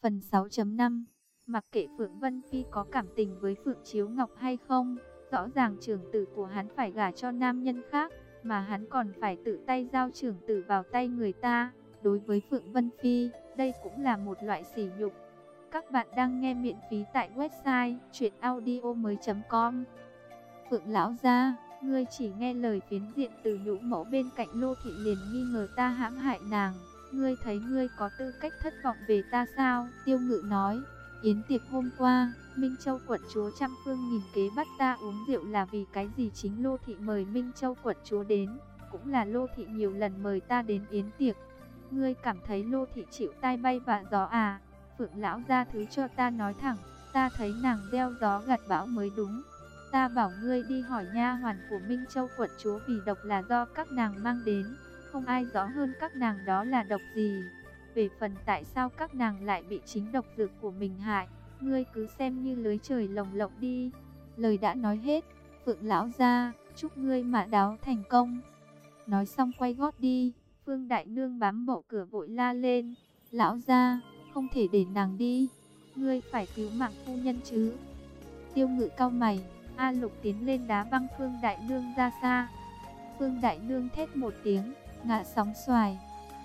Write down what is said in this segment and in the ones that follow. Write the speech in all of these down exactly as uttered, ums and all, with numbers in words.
Phần sáu chấm năm. Mặc kệ Phượng Vân Phi có cảm tình với Phượng Chiếu Ngọc hay không, rõ ràng trưởng tử của hắn phải gả cho nam nhân khác, mà hắn còn phải tự tay giao trưởng tử vào tay người ta. Đối với Phượng Vân Phi, đây cũng là một loại sỉ nhục. Các bạn đang nghe miễn phí tại website truyện audio mới chấm com. Phượng lão gia, ngươi chỉ nghe lời phiến diện từ nhũ mẫu bên cạnh Lô thị liền nghi ngờ ta hãm hại nàng. Ngươi thấy ngươi có tư cách thất vọng về ta sao? Tiêu Ngự nói, yến tiệc hôm qua, Minh Châu quận chúa trăm phương nghìn kế bắt ta uống rượu là vì cái gì? Chính Lô thị mời Minh Châu quận chúa đến, cũng là Lô thị nhiều lần mời ta đến yến tiệc. Ngươi cảm thấy Lô thị chịu tai bay vạ gió à? Phượng lão gia thứ cho ta nói thẳng, ta thấy nàng gieo gió gặt bão mới đúng. Ta bảo ngươi đi hỏi nha hoàn của Minh Châu quận chúa vì độc là do các nàng mang đến, không ai rõ hơn các nàng đó là độc gì. Về phần tại sao các nàng lại bị chính độc dược của mình hại, ngươi cứ xem như lưới trời lồng lộng đi. Lời đã nói hết, Phượng lão gia, chúc ngươi mã đáo thành công. Nói xong quay gót đi. Phương Đại Nương bám bộ cửa vội la lên, lão gia, không thể để nàng đi, ngươi phải cứu mạng phu nhân chứ. Tiêu Ngự cau mày, A Lục tiến lên đá văng Phương Đại Nương ra xa. Phương Đại Nương thét một tiếng, ngã sóng xoài,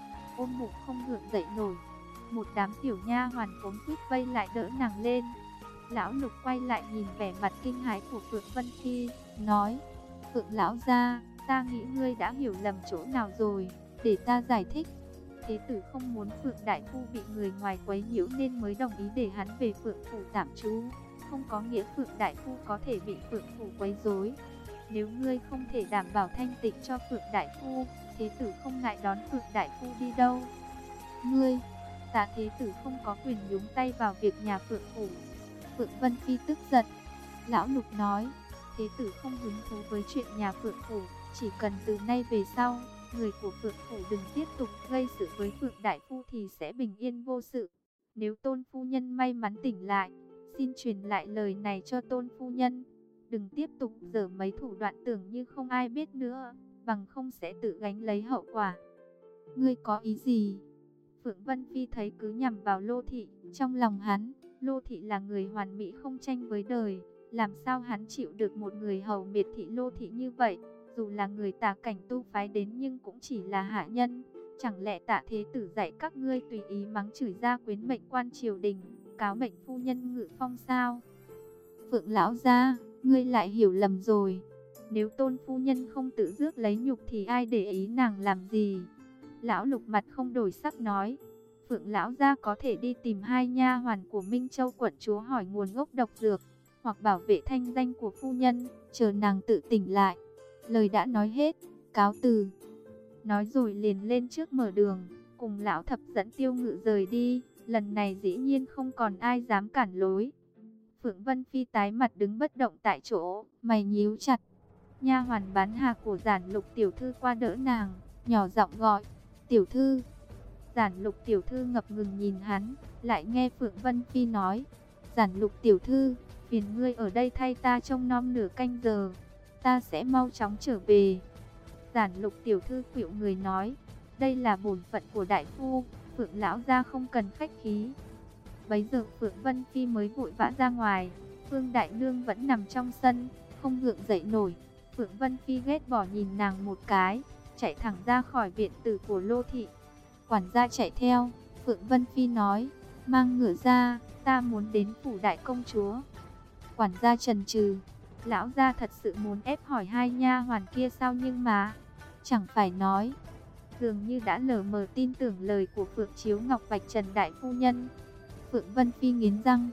ôm bụng không gượng dậy nổi. Một đám tiểu nha hoàn cuống quýt vây lại đỡ nàng lên. Lão Lục quay lại nhìn vẻ mặt kinh hãi của Phượng Vân Phi, nói, Phượng lão gia, ta nghĩ ngươi đã hiểu lầm chỗ nào rồi, để ta giải thích. Thế tử không muốn Phượng đại phu bị người ngoài quấy nhiễu nên mới đồng ý để hắn về Phượng phủ tạm trú, không có nghĩa Phượng đại phu có thể bị Phượng phủ quấy rối. Nếu ngươi không thể đảm bảo thanh tịnh cho Phượng đại phu, thế tử không ngại đón Phượng đại phu đi đâu. Ngươi, Tạ thế tử không có quyền nhúng tay vào việc nhà Phượng phủ. Phượng Vân Phi tức giận. Lão Lục nói, thế tử không hứng thú với chuyện nhà Phượng phủ, chỉ cần từ nay về sau, người của Phượng phủ đừng tiếp tục gây sự với Phượng đại phu thì sẽ bình yên vô sự. Nếu Tôn phu nhân may mắn tỉnh lại, xin truyền lại lời này cho Tôn phu nhân, đừng tiếp tục giở mấy thủ đoạn tưởng như không ai biết nữa, bằng không sẽ tự gánh lấy hậu quả. Ngươi có ý gì? Phượng Vân Phi thấy cứ nhằm vào Lô thị, trong lòng hắn, Lô thị là người hoàn mỹ không tranh với đời, làm sao hắn chịu được một người hầu miệt thị Lô thị như vậy? Dù là người Tả cảnh tu phái đến nhưng cũng chỉ là hạ nhân. Chẳng lẽ Tạ thế tử dạy các ngươi tùy ý mắng chửi gia quyến mệnh quan triều đình, cáo mệnh phu nhân ngự phong sao? Phượng lão gia, ngươi lại hiểu lầm rồi. Nếu Tôn phu nhân không tự rước lấy nhục thì ai để ý nàng làm gì? Lão Lục mặt không đổi sắc nói, Phượng lão gia có thể đi tìm hai nha hoàn của Minh Châu quận chúa hỏi nguồn gốc độc dược, hoặc bảo vệ thanh danh của phu nhân, chờ nàng tự tỉnh lại. Lời đã nói hết, cáo từ. Nói rồi liền lên trước mở đường, cùng lão thập dẫn Tiêu Ngự rời đi. Lần này dĩ nhiên không còn ai dám cản lối. Phượng Vân Phi tái mặt đứng bất động tại chỗ, mày nhíu chặt. Nha hoàn bán hà của Giản Lục tiểu thư qua đỡ nàng, nhỏ giọng gọi, tiểu thư. Giản Lục tiểu thư ngập ngừng nhìn hắn, lại nghe Phượng Vân Phi nói, Giản Lục tiểu thư, phiền ngươi ở đây thay ta trông nom nửa canh giờ, ta sẽ mau chóng trở về. Giản Lục tiểu thư khuỵu người nói, đây là bổn phận của đại phu, Phượng lão gia không cần khách khí. Bấy giờ Phượng Vân Phi mới vội vã ra ngoài, Phương Đại Nương vẫn nằm trong sân, không gượng dậy nổi. Phượng Vân Phi ghét bỏ nhìn nàng một cái, chạy thẳng ra khỏi viện tử của Lô thị. Quản gia chạy theo, Phượng Vân Phi nói, mang ngựa ra, ta muốn đến phủ đại công chúa. Quản gia chần chừ, lão gia thật sự muốn ép hỏi hai nha hoàn kia sao, nhưng mà chẳng phải nói, dường như đã lờ mờ tin tưởng lời của Phượng Chiếu Ngọc vạch trần đại phu nhân. Phượng Vân Phi nghiến răng,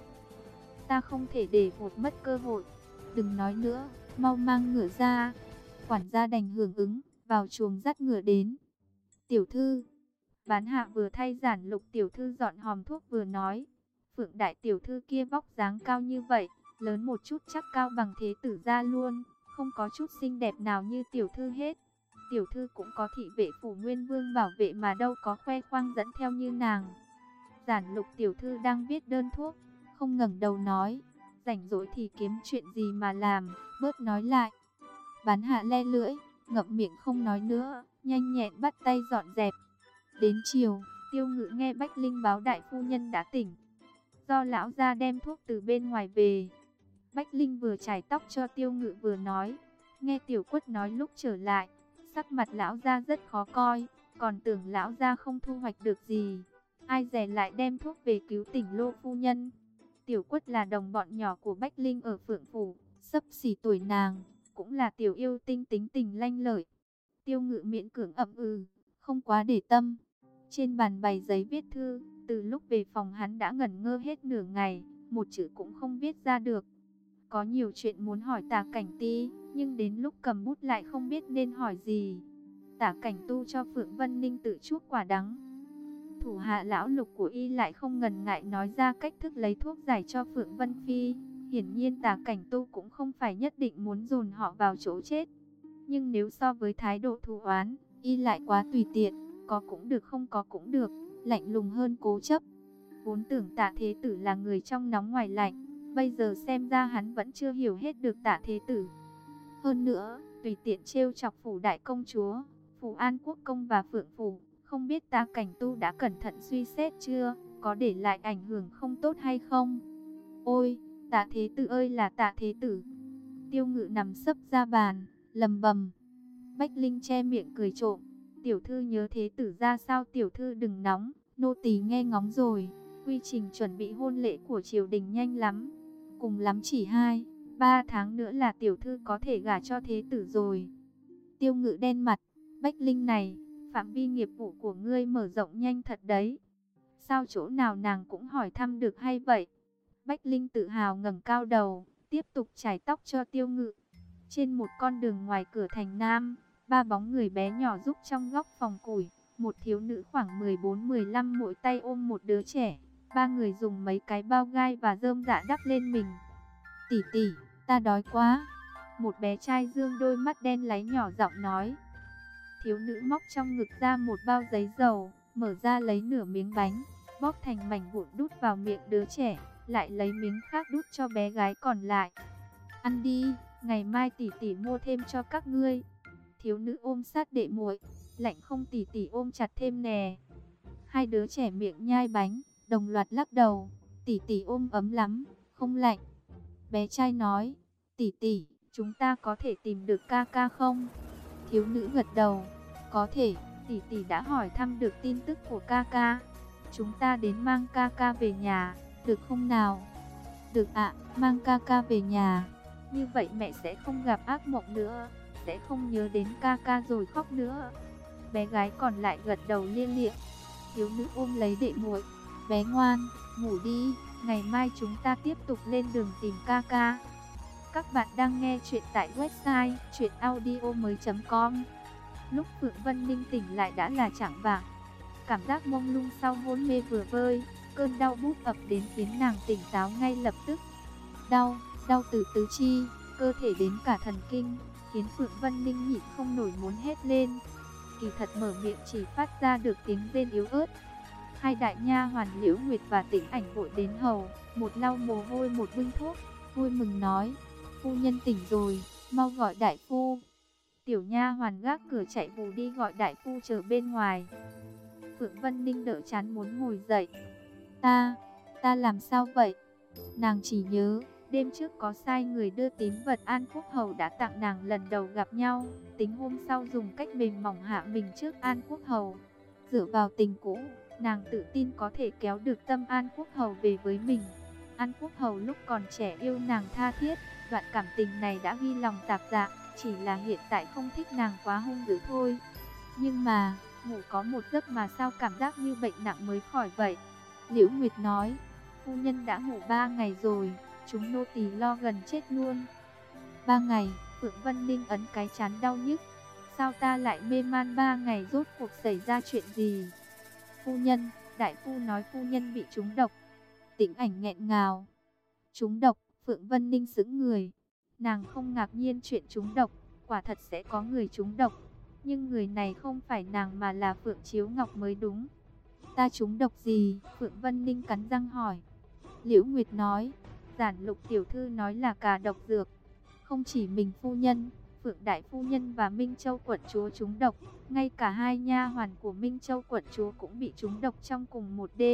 ta không thể để vụt mất cơ hội, đừng nói nữa, mau mang ngựa ra. Quản gia đành hưởng ứng, vào chuồng dắt ngựa đến. Tiểu thư, bán hạ vừa thay Giản Lục tiểu thư dọn hòm thuốc vừa nói, Phượng đại tiểu thư kia vóc dáng cao như vậy, lớn một chút chắc cao bằng thế tử gia luôn, không có chút xinh đẹp nào như tiểu thư hết. Tiểu thư cũng có thị vệ phủ Nguyên Vương bảo vệ mà đâu có khoe khoang dẫn theo như nàng. Giản Lục tiểu thư đang viết đơn thuốc, không ngẩng đầu nói, rảnh rỗi thì kiếm chuyện gì mà làm, bớt nói lại. Bán hạ le lưỡi, ngậm miệng không nói nữa, nhanh nhẹn bắt tay dọn dẹp. Đến chiều, Tiêu Ngự nghe Bách Linh báo đại phu nhân đã tỉnh, do lão gia đem thuốc từ bên ngoài về. Bách Linh vừa chải tóc cho Tiêu Ngự vừa nói. Nghe Tiểu Quất nói lúc trở lại, sắc mặt lão gia rất khó coi, còn tưởng lão gia không thu hoạch được gì. Ai dè lại đem thuốc về cứu tỉnh Lô phu nhân. Tiểu Quất là đồng bọn nhỏ của Bách Linh ở Phượng Phủ, xấp xỉ tuổi nàng, cũng là tiểu yêu tinh tính tình lanh lợi. Tiêu Ngự miễn cưỡng ậm ừ, không quá để tâm. Trên bàn bày giấy viết thư, từ lúc về phòng hắn đã ngẩn ngơ hết nửa ngày, một chữ cũng không viết ra được. Có nhiều chuyện muốn hỏi Tả Cảnh Ti, nhưng đến lúc cầm bút lại không biết nên hỏi gì. Tả Cảnh Tu cho Phượng Vân Ninh tự chuốc quả đắng. Thủ hạ lão Lục của y lại không ngần ngại nói ra cách thức lấy thuốc giải cho Phượng Vân Phi. Hiển nhiên Tả Cảnh Tu cũng không phải nhất định muốn dồn họ vào chỗ chết. Nhưng nếu so với thái độ thù oán, y lại quá tùy tiện, có cũng được không có cũng được, lạnh lùng hơn cố chấp. Vốn tưởng Tạ Thế Tử là người trong nóng ngoài lạnh, bây giờ xem ra hắn vẫn chưa hiểu hết được Tạ Thế Tử. Hơn nữa, tùy tiện trêu chọc Phủ Đại Công Chúa, Phủ An Quốc Công và Phượng Phủ, không biết Tả Cảnh Tu đã cẩn thận suy xét chưa, có để lại ảnh hưởng không tốt hay không. Ôi, Tạ Thế Tử ơi là Tạ Thế Tử. Tiêu Ngự nằm sấp ra bàn, lầm bầm. Bách Linh che miệng cười trộm. Tiểu thư nhớ Thế Tử ra sao? Tiểu thư đừng nóng, nô tỳ nghe ngóng rồi. Quy trình chuẩn bị hôn lễ của triều đình nhanh lắm, cùng lắm chỉ hai, ba tháng nữa là tiểu thư có thể gả cho Thế Tử rồi. Tiêu Ngự đen mặt. Bách Linh này, phạm vi nghiệp vụ của ngươi mở rộng nhanh thật đấy. Sao chỗ nào nàng cũng hỏi thăm được hay vậy? Bách Linh tự hào ngẩng cao đầu, tiếp tục chải tóc cho Tiêu Ngự. Trên một con đường ngoài cửa thành Nam, ba bóng người bé nhỏ giúp trong góc phòng củi. Một thiếu nữ khoảng mười bốn mười lăm mỗi tay ôm một đứa trẻ. Ba người dùng mấy cái bao gai và rơm rạ đắp lên mình. Tỷ tỷ, ta đói quá. Một bé trai dương đôi mắt đen láy nhỏ giọng nói. Thiếu nữ móc trong ngực ra một bao giấy dầu, mở ra lấy nửa miếng bánh, bóp thành mảnh vụn đút vào miệng đứa trẻ, lại lấy miếng khác đút cho bé gái còn lại. Ăn đi, ngày mai tỷ tỷ mua thêm cho các ngươi. Thiếu nữ ôm sát đệ muội, lạnh không tỷ tỷ ôm chặt thêm nè. Hai đứa trẻ miệng nhai bánh, đồng loạt lắc đầu. Tỷ tỷ ôm ấm lắm, không lạnh. Bé trai nói, tỷ tỷ, chúng ta có thể tìm được ca ca không? Thiếu nữ gật đầu, có thể, tỷ tỷ đã hỏi thăm được tin tức của ca ca. Chúng ta đến mang ca ca về nhà, được không nào? Được ạ, mang ca ca về nhà. Như vậy mẹ sẽ không gặp ác mộng nữa, sẽ không nhớ đến ca ca rồi khóc nữa. Bé gái còn lại gật đầu lia lịa. Thiếu nữ ôm lấy đệ muội, bé ngoan, ngủ đi, ngày mai chúng ta tiếp tục lên đường tìm ca ca. Các bạn đang nghe chuyện tại website truyện audio mới chấm com. Lúc Phượng Vân Ninh tỉnh lại đã là chạng vạng. Cảm giác mông lung sau hôn mê vừa vơi, cơn đau bút ập đến khiến nàng tỉnh táo ngay lập tức. Đau, đau từ tứ chi, cơ thể đến cả thần kinh, khiến Phượng Vân Ninh nhịn không nổi muốn hét lên. Kỳ thật mở miệng chỉ phát ra được tiếng rên yếu ớt. Hai đại nha hoàn Liễu Nguyệt và Tĩnh Ảnh vội đến hầu, một lau mồ hôi một bưng thuốc, vui mừng nói: "Phu nhân tỉnh rồi, mau gọi đại phu." Tiểu nha hoàn gác cửa chạy vù đi gọi đại phu chờ bên ngoài. Phượng Vân Ninh đỡ chán muốn ngồi dậy. Ta, ta làm sao vậy? Nàng chỉ nhớ, đêm trước có sai người đưa tín vật An Quốc Hầu đã tặng nàng lần đầu gặp nhau, tính hôm sau dùng cách mềm mỏng hạ mình trước An Quốc Hầu. Dựa vào tình cũ, nàng tự tin có thể kéo được tâm An Quốc Hầu về với mình. An Quốc Hầu lúc còn trẻ yêu nàng tha thiết, đoạn cảm tình này đã ghi lòng tạc dạ, chỉ là hiện tại không thích nàng quá hung dữ thôi. Nhưng mà, ngủ có một giấc mà sao cảm giác như bệnh nặng mới khỏi vậy? Liễu Nguyệt nói, phu nhân đã ngủ ba ngày rồi, chúng nô tỳ lo gần chết luôn. Ba ngày, Phượng Vân Ninh ấn cái chán đau nhức. Sao ta lại mê man ba ngày, rốt cuộc xảy ra chuyện gì? Phu nhân, đại phu nói phu nhân bị trúng độc. Tĩnh Ảnh nghẹn ngào. Trúng độc? Phượng Vân Ninh sững người. Nàng không ngạc nhiên chuyện trúng độc, quả thật sẽ có người trúng độc. Nhưng người này không phải nàng mà là Phượng Chiếu Ngọc mới đúng. Ta trúng độc gì? Phượng Vân Ninh cắn răng hỏi. Liễu Nguyệt nói, Giản Lục tiểu thư nói là cà độc dược. Không chỉ mình phu nhân, Phượng Đại phu nhân và Minh Châu quận chúa trúng độc, ngay cả hai nha hoàn của Minh Châu quận chúa cũng bị trúng độc trong cùng một đêm.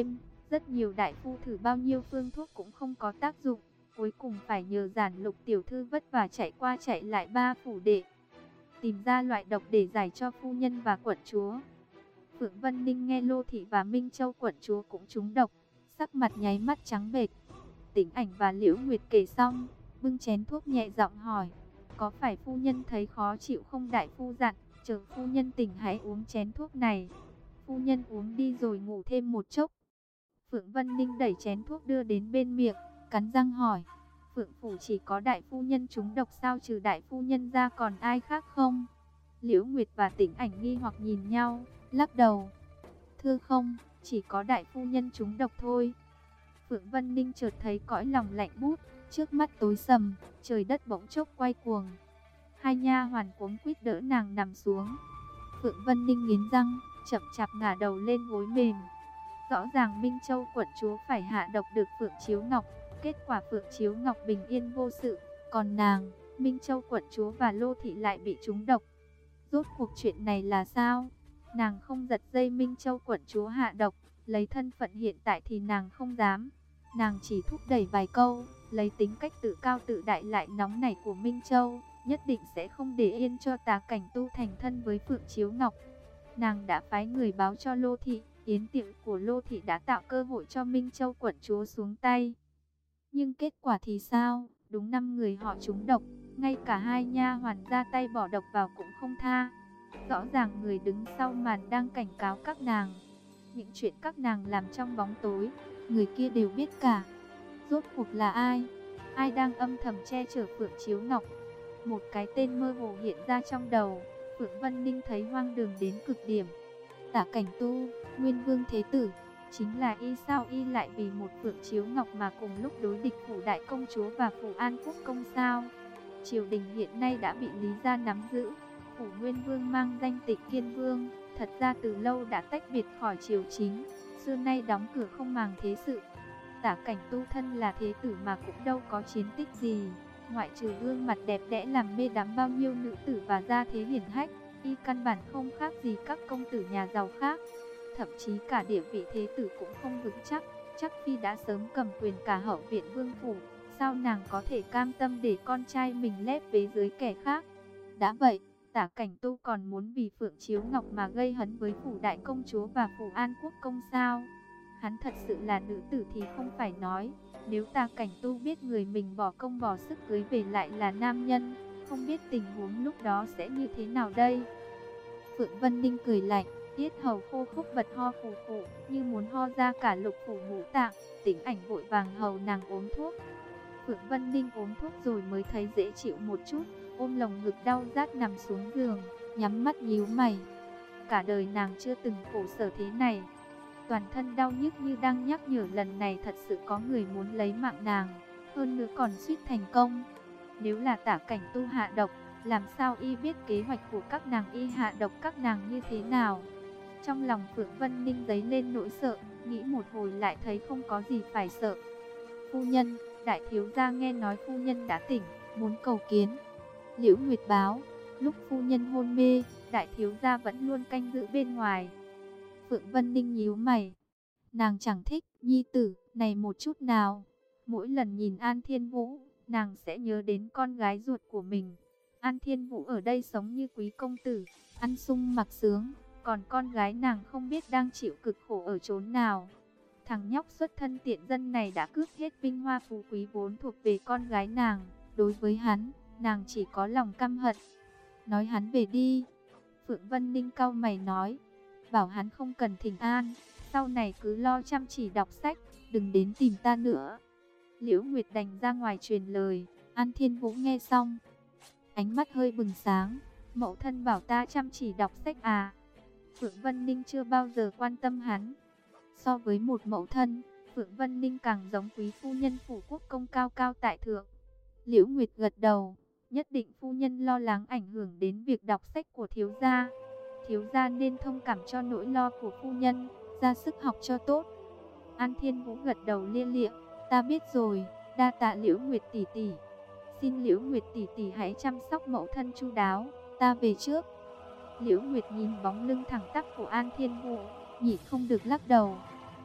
Rất nhiều đại phu thử bao nhiêu phương thuốc cũng không có tác dụng, cuối cùng phải nhờ Giản Lục tiểu thư vất vả chạy qua chạy lại ba phủ đệ, tìm ra loại độc để giải cho phu nhân và quận chúa. Phượng Vân Ninh nghe Lô Thị và Minh Châu quận chúa cũng trúng độc, sắc mặt nháy mắt trắng bệch. Tĩnh Ảnh và Liễu Nguyệt kể xong, bưng chén thuốc nhẹ giọng hỏi, có phải phu nhân thấy khó chịu không? Đại phu dặn, chờ phu nhân tỉnh hãy uống chén thuốc này. Phu nhân uống đi rồi ngủ thêm một chốc. Phượng Vân Ninh đẩy chén thuốc đưa đến bên miệng, cắn răng hỏi, Phượng phủ chỉ có đại phu nhân trúng độc sao, trừ đại phu nhân ra còn ai khác không? Liễu Nguyệt và Tĩnh Ảnh nghi hoặc nhìn nhau, lắc đầu, thưa không, chỉ có đại phu nhân trúng độc thôi. Phượng Vân Ninh chợt thấy cõi lòng lạnh bút, trước mắt tối sầm, trời đất bỗng chốc quay cuồng. Hai nha hoàn cuống quýt đỡ nàng nằm xuống. Phượng Vân Ninh nghiến răng, chậm chạp ngả đầu lên gối mềm. Rõ ràng Minh Châu quận chúa phải hạ độc được Phượng Chiếu Ngọc, kết quả Phượng Chiếu Ngọc bình yên vô sự, còn nàng, Minh Châu quận chúa và Lô Thị lại bị trúng độc. Rốt cuộc chuyện này là sao? Nàng không giật dây Minh Châu quận chúa hạ độc, lấy thân phận hiện tại thì nàng không dám. Nàng chỉ thúc đẩy vài câu, lấy tính cách tự cao tự đại lại nóng nảy của Minh Châu, nhất định sẽ không để yên cho Tá Cảnh Tu thành thân với Phượng Chiếu Ngọc. Nàng đã phái người báo cho Lô Thị, yến tiệc của Lô Thị đã tạo cơ hội cho Minh Châu quận chúa xuống tay. Nhưng kết quả thì sao? Đúng năm người họ trúng độc, ngay cả hai nha hoàn ra tay bỏ độc vào cũng không tha. Rõ ràng người đứng sau màn đang cảnh cáo các nàng. Những chuyện các nàng làm trong bóng tối, người kia đều biết cả. Rốt cuộc là ai? Ai đang âm thầm che chở Phượng Chiếu Ngọc? Một cái tên mơ hồ hiện ra trong đầu. Phượng Vân Ninh thấy hoang đường đến cực điểm. Tả Cảnh Tu, Nguyên Vương Thế Tử, chính là y sao y lại vì một Phượng Chiếu Ngọc mà cùng lúc đối địch phủ đại công chúa và phủ An Quốc công sao? Triều đình hiện nay đã bị Lý gia nắm giữ. Phủ Nguyên Vương mang danh Tịch Kiên Vương, thật ra từ lâu đã tách biệt khỏi triều chính, xưa nay đóng cửa không màng thế sự. Tả Cảnh Tu thân là thế tử mà cũng đâu có chiến tích gì, ngoại trừ gương mặt đẹp đẽ làm mê đắm bao nhiêu nữ tử và gia thế hiển hách, y căn bản không khác gì các công tử nhà giàu khác. Thậm chí cả địa vị thế tử cũng không vững chắc, chắc phi đã sớm cầm quyền cả hậu viện vương phủ, sao nàng có thể cam tâm để con trai mình lép vế dưới kẻ khác? Đã vậy, Tả Cảnh Tu còn muốn vì Phượng Chiếu Ngọc mà gây hấn với phủ đại công chúa và phủ An Quốc công sao? Hắn thật sự là nữ tử thì không phải nói, nếu Tả Cảnh Tu biết người mình bỏ công bỏ sức cưới về lại là nam nhân, không biết tình huống lúc đó sẽ như thế nào đây? Phượng Vân Ninh cười lạnh, yết hầu khô khốc bật ho phù phù, như muốn ho ra cả lục phủ ngũ tạng. Tĩnh Ảnh vội vàng hầu nàng uống thuốc. Phượng Vân Ninh uống thuốc rồi mới thấy dễ chịu một chút, ôm lồng ngực đau rát nằm xuống giường, nhắm mắt nhíu mày. Cả đời nàng chưa từng khổ sở thế này, toàn thân đau nhức như đang nhắc nhở lần này thật sự có người muốn lấy mạng nàng, hơn nữa còn suýt thành công. Nếu là Tả Cảnh Tu hạ độc, làm sao y biết kế hoạch của các nàng y hạ độc các nàng như thế nào? Trong lòng Phượng Vân Ninh dấy lên nỗi sợ, nghĩ một hồi lại thấy không có gì phải sợ. Phu nhân, đại thiếu gia nghe nói phu nhân đã tỉnh, muốn cầu kiến. Liễu Nguyệt báo, lúc phu nhân hôn mê, đại thiếu gia vẫn luôn canh giữ bên ngoài. Phượng Vân Ninh nhíu mày, nàng chẳng thích nhi tử này một chút nào. Mỗi lần nhìn An Thiên Vũ, nàng sẽ nhớ đến con gái ruột của mình. An Thiên Vũ ở đây sống như quý công tử, ăn sung mặc sướng, còn con gái nàng không biết đang chịu cực khổ ở chốn nào. Thằng nhóc xuất thân tiện dân này đã cướp hết vinh hoa phú quý vốn thuộc về con gái nàng. Đối với hắn, nàng chỉ có lòng căm hận. Nói hắn về đi. Phượng Vân Ninh cau mày nói, bảo hắn không cần thỉnh an, sau này cứ lo chăm chỉ đọc sách, đừng đến tìm ta nữa. Liễu Nguyệt đành ra ngoài truyền lời. An Thiên Vũ nghe xong, ánh mắt hơi bừng sáng. Mẫu thân bảo ta chăm chỉ đọc sách à? Phượng Vân Ninh chưa bao giờ quan tâm hắn. So với một mẫu thân, Phượng Vân Ninh càng giống quý phu nhân phủ quốc công cao cao tại thượng. Liễu Nguyệt gật đầu, nhất định phu nhân lo lắng ảnh hưởng đến việc đọc sách của thiếu gia. Thiếu gia nên thông cảm cho nỗi lo của phu nhân, ra sức học cho tốt. An Thiên Vũ gật đầu lia lịa, ta biết rồi, đa tạ Liễu Nguyệt tỷ tỷ. Xin Liễu Nguyệt tỷ tỷ hãy chăm sóc mẫu thân chu đáo, ta về trước. Liễu Nguyệt nhìn bóng lưng thẳng tắp của An Thiên Vũ, nhịn không được lắc đầu.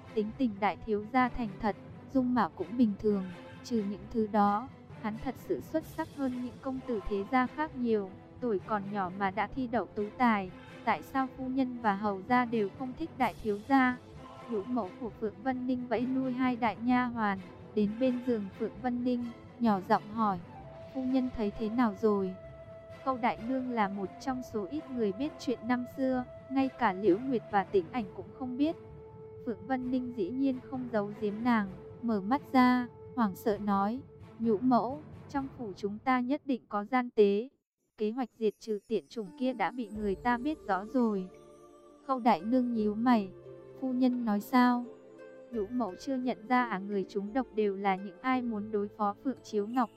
Tính tình đại thiếu gia thành thật, dung mạo cũng bình thường, trừ những thứ đó, hắn thật sự xuất sắc hơn những công tử thế gia khác nhiều, tuổi còn nhỏ mà đã thi đậu tú tài. Tại sao phu nhân và hầu gia đều không thích đại thiếu gia? Nhũ mẫu của Phượng Vân Ninh vẫy lui hai đại nha hoàn, đến bên giường Phượng Vân Ninh, nhỏ giọng hỏi, phu nhân thấy thế nào rồi? Khâu đại nương là một trong số ít người biết chuyện năm xưa, ngay cả Liễu Nguyệt và Tĩnh Ảnh cũng không biết. Phượng Vân Ninh dĩ nhiên không giấu giếm nàng, mở mắt ra, hoảng sợ nói, nhũ mẫu, trong phủ chúng ta nhất định có gian tế. Kế hoạch diệt trừ tiện chủng kia đã bị người ta biết rõ rồi. Khâu đại nương nhíu mày, phu nhân nói sao? Nhũ mẫu chưa nhận ra à, người chúng độc đều là những ai muốn đối phó Phượng Chiếu Ngọc.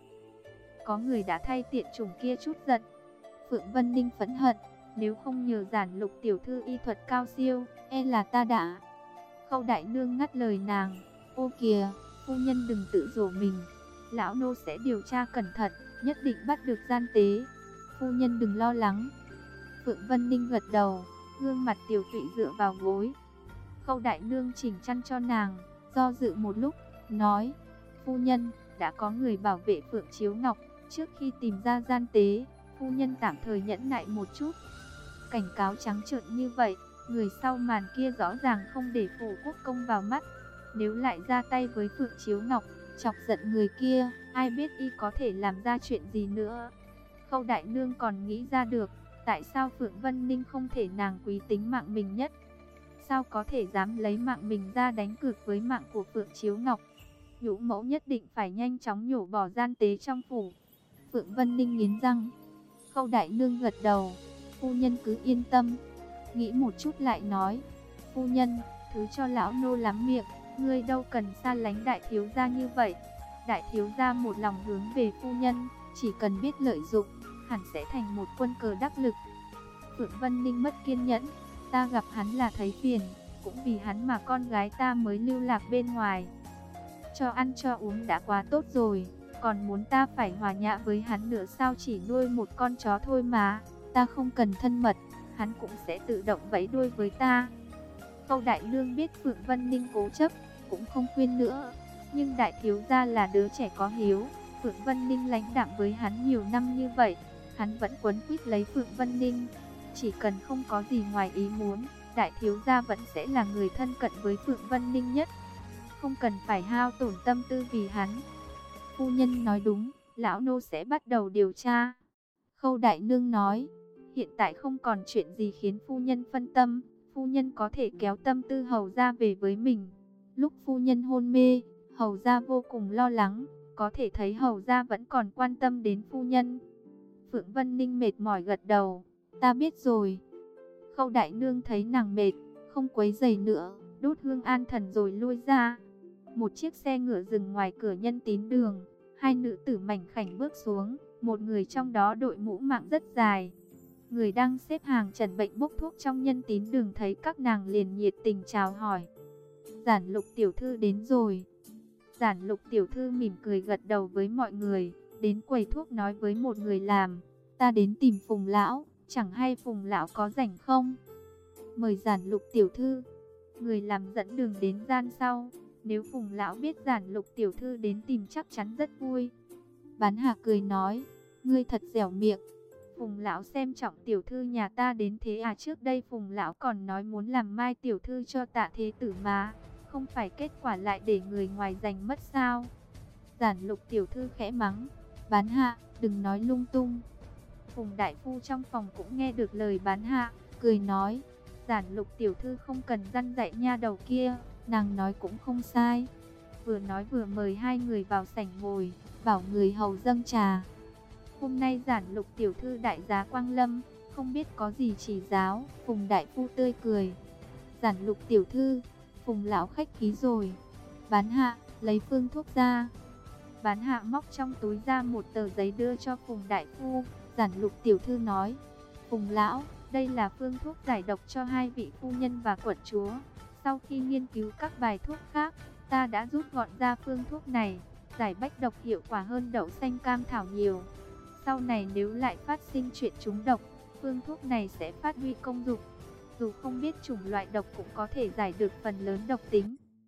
Có người đã thay tiện chủng kia chút giận. Phượng Vân Ninh phẫn hận, nếu không nhờ Giản Lục tiểu thư y thuật cao siêu, e là ta đã. Khâu đại nương ngắt lời nàng, ô kìa, phu nhân đừng tự dỗ mình, lão nô sẽ điều tra cẩn thận, nhất định bắt được gian tế. Phu nhân đừng lo lắng. Phượng Vân Ninh gật đầu, gương mặt tiểu tụy dựa vào gối. Khâu đại nương chỉnh chăn cho nàng, do dự một lúc, nói, phu nhân, đã có người bảo vệ Phượng Chiếu Ngọc, trước khi tìm ra gian tế, phu nhân tạm thời nhẫn nại một chút. Cảnh cáo trắng trợn như vậy, người sau màn kia rõ ràng không để phủ quốc công vào mắt. Nếu lại ra tay với Phượng Chiếu Ngọc, chọc giận người kia, ai biết y có thể làm ra chuyện gì nữa. Khâu đại nương còn nghĩ ra được, tại sao Phượng Vân Ninh không thể nàng quý tính mạng mình nhất? Sao có thể dám lấy mạng mình ra đánh cược với mạng của Phượng Chiếu Ngọc? Nhũ mẫu nhất định phải nhanh chóng nhổ bỏ gian tế trong phủ. Phượng Vân Ninh nghiến răng. Khâu đại nương gật đầu, phu nhân cứ yên tâm. Nghĩ một chút lại nói, phu nhân, thứ cho lão nô lắm miệng, ngươi đâu cần xa lánh đại thiếu gia như vậy. Đại thiếu gia một lòng hướng về phu nhân, chỉ cần biết lợi dụng, hẳn sẽ thành một quân cờ đắc lực. Phượng Vân Ninh mất kiên nhẫn, ta gặp hắn là thấy phiền, cũng vì hắn mà con gái ta mới lưu lạc bên ngoài. Cho ăn cho uống đã quá tốt rồi, còn muốn ta phải hòa nhã với hắn nữa sao? Chỉ nuôi một con chó thôi mà, ta không cần thân mật, hắn cũng sẽ tự động vẫy đuôi với ta. Khâu đại nương biết Phượng Vân Ninh cố chấp, cũng không khuyên nữa. Nhưng đại thiếu gia là đứa trẻ có hiếu, Phượng Vân Ninh lãnh đạm với hắn nhiều năm như vậy, hắn vẫn quấn quýt lấy Phượng Vân Ninh. Chỉ cần không có gì ngoài ý muốn, đại thiếu gia vẫn sẽ là người thân cận với Phượng Vân Ninh nhất. Không cần phải hao tổn tâm tư vì hắn. Phu nhân nói đúng, lão nô sẽ bắt đầu điều tra. Khâu đại nương nói, hiện tại không còn chuyện gì khiến phu nhân phân tâm, phu nhân có thể kéo tâm tư hầu gia về với mình. Lúc phu nhân hôn mê, hầu gia vô cùng lo lắng, có thể thấy hầu gia vẫn còn quan tâm đến phu nhân. Phượng Vân Ninh mệt mỏi gật đầu, ta biết rồi. Khâu đại nương thấy nàng mệt, không quấy rầy nữa, đốt hương an thần rồi lui ra. Một chiếc xe ngựa dừng ngoài cửa Nhân Tín đường, hai nữ tử mảnh khảnh bước xuống, một người trong đó đội mũ mạng rất dài. Người đang xếp hàng trần bệnh bốc thuốc trong Nhân Tín đường thấy các nàng liền nhiệt tình chào hỏi. Giản Lục tiểu thư đến rồi. Giản Lục tiểu thư mỉm cười gật đầu với mọi người, đến quầy thuốc nói với một người làm, ta đến tìm Phùng lão, chẳng hay Phùng lão có rảnh không? Mời Giản Lục tiểu thư. Người làm dẫn đường đến gian sau. Nếu Phùng lão biết Giản Lục tiểu thư đến tìm chắc chắn rất vui. Bán Hà cười nói, ngươi thật dẻo miệng. Phùng lão xem trọng tiểu thư nhà ta đến thế à? Trước đây Phùng lão còn nói muốn làm mai tiểu thư cho Tạ thế tử mà, không phải kết quả lại để người ngoài giành mất sao? Giản Lục tiểu thư khẽ mắng, Bán Hạ, đừng nói lung tung. Phùng đại phu trong phòng cũng nghe được lời Bán Hạ, cười nói, Giản Lục tiểu thư không cần răn dạy nha đầu kia, nàng nói cũng không sai. Vừa nói vừa mời hai người vào sảnh ngồi, bảo người hầu dâng trà. Hôm nay Giản Lục tiểu thư đại giá quang lâm, không biết có gì chỉ giáo. Phùng đại phu tươi cười, Giản Lục tiểu thư, Phùng lão khách khí rồi. Bán Hạ lấy phương thuốc ra. Bán Hạ móc trong túi ra một tờ giấy đưa cho Phùng đại phu. Giản Lục tiểu thư nói, Phùng lão, đây là phương thuốc giải độc cho hai vị phu nhân và quận chúa. Sau khi nghiên cứu các bài thuốc khác, ta đã rút gọn ra phương thuốc này, giải bách độc hiệu quả hơn đậu xanh cam thảo nhiều. Sau này nếu lại phát sinh chuyện trúng độc, phương thuốc này sẽ phát huy công dụng. Dù không biết chủng loại độc cũng có thể giải được phần lớn độc tính.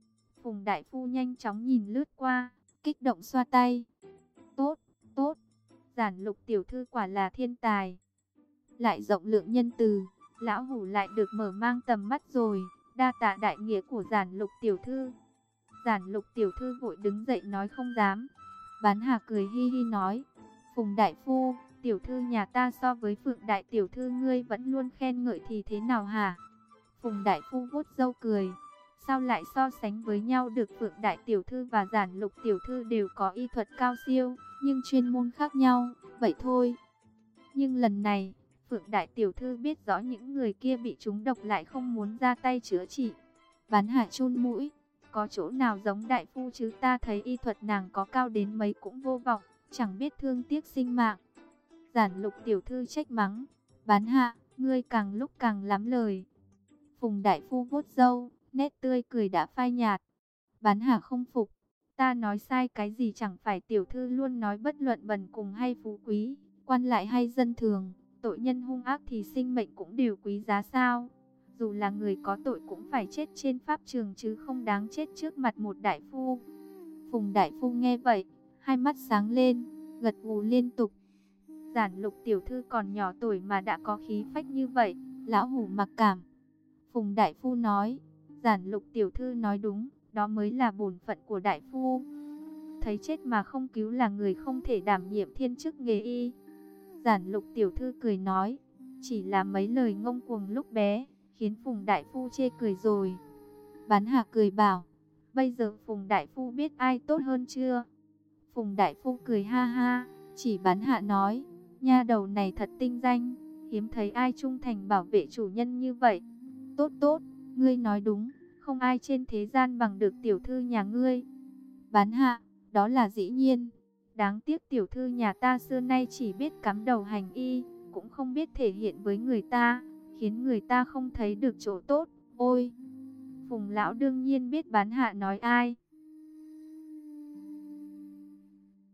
Phùng đại phu nhanh chóng nhìn lướt qua, kích động xoa tay. Tốt, tốt, Giản Lục tiểu thư quả là thiên tài. Lại rộng lượng nhân từ, lão hủ lại được mở mang tầm mắt rồi, đa tạ đại nghĩa của Giản Lục tiểu thư. Giản Lục tiểu thư vội đứng dậy nói không dám. Bán Hà cười hi hi nói, Phùng đại phu, tiểu thư nhà ta so với Phượng đại tiểu thư ngươi vẫn luôn khen ngợi thì thế nào hả? Phùng đại phu vuốt râu cười, sao lại so sánh với nhau được? Phượng đại tiểu thư và Giản Lục tiểu thư đều có y thuật cao siêu, nhưng chuyên môn khác nhau, vậy thôi. Nhưng lần này, Phượng đại tiểu thư biết rõ những người kia bị trúng độc lại không muốn ra tay chữa trị. Bán Hà chun mũi, có chỗ nào giống đại phu chứ? Ta thấy y thuật nàng có cao đến mấy cũng vô vọng, chẳng biết thương tiếc sinh mạng. Giản Lục tiểu thư trách mắng, Bán Hạ, ngươi càng lúc càng lắm lời. Phùng đại phu vuốt râu, nét tươi cười đã phai nhạt. Bán Hà không phục, ta nói sai cái gì? Chẳng phải tiểu thư luôn nói bất luận bần cùng hay phú quý, quan lại hay dân thường, tội nhân hung ác thì sinh mệnh cũng đều quý giá sao? Dù là người có tội cũng phải chết trên pháp trường chứ không đáng chết trước mặt một đại phu. Phùng đại phu nghe vậy, hai mắt sáng lên, gật gù liên tục. Giản Lục tiểu thư còn nhỏ tuổi mà đã có khí phách như vậy, lão hủ mặc cảm. Phùng đại phu nói, Giản Lục tiểu thư nói đúng, đó mới là bổn phận của đại phu. Thấy chết mà không cứu là người không thể đảm nhiệm thiên chức nghề y. Giản Lục tiểu thư cười nói, chỉ là mấy lời ngông cuồng lúc bé, khiến Phùng đại phu chê cười rồi. Bán Hà cười bảo, bây giờ Phùng đại phu biết ai tốt hơn chưa? Phùng đại phu cười ha ha, chỉ Bán Hạ nói, nha đầu này thật tinh danh, hiếm thấy ai trung thành bảo vệ chủ nhân như vậy. Tốt tốt, ngươi nói đúng, không ai trên thế gian bằng được tiểu thư nhà ngươi. Bán Hạ, đó là dĩ nhiên. Đáng tiếc tiểu thư nhà ta xưa nay chỉ biết cắm đầu hành y, cũng không biết thể hiện với người ta, khiến người ta không thấy được chỗ tốt. Ôi! Phùng lão đương nhiên biết Bán Hạ nói ai.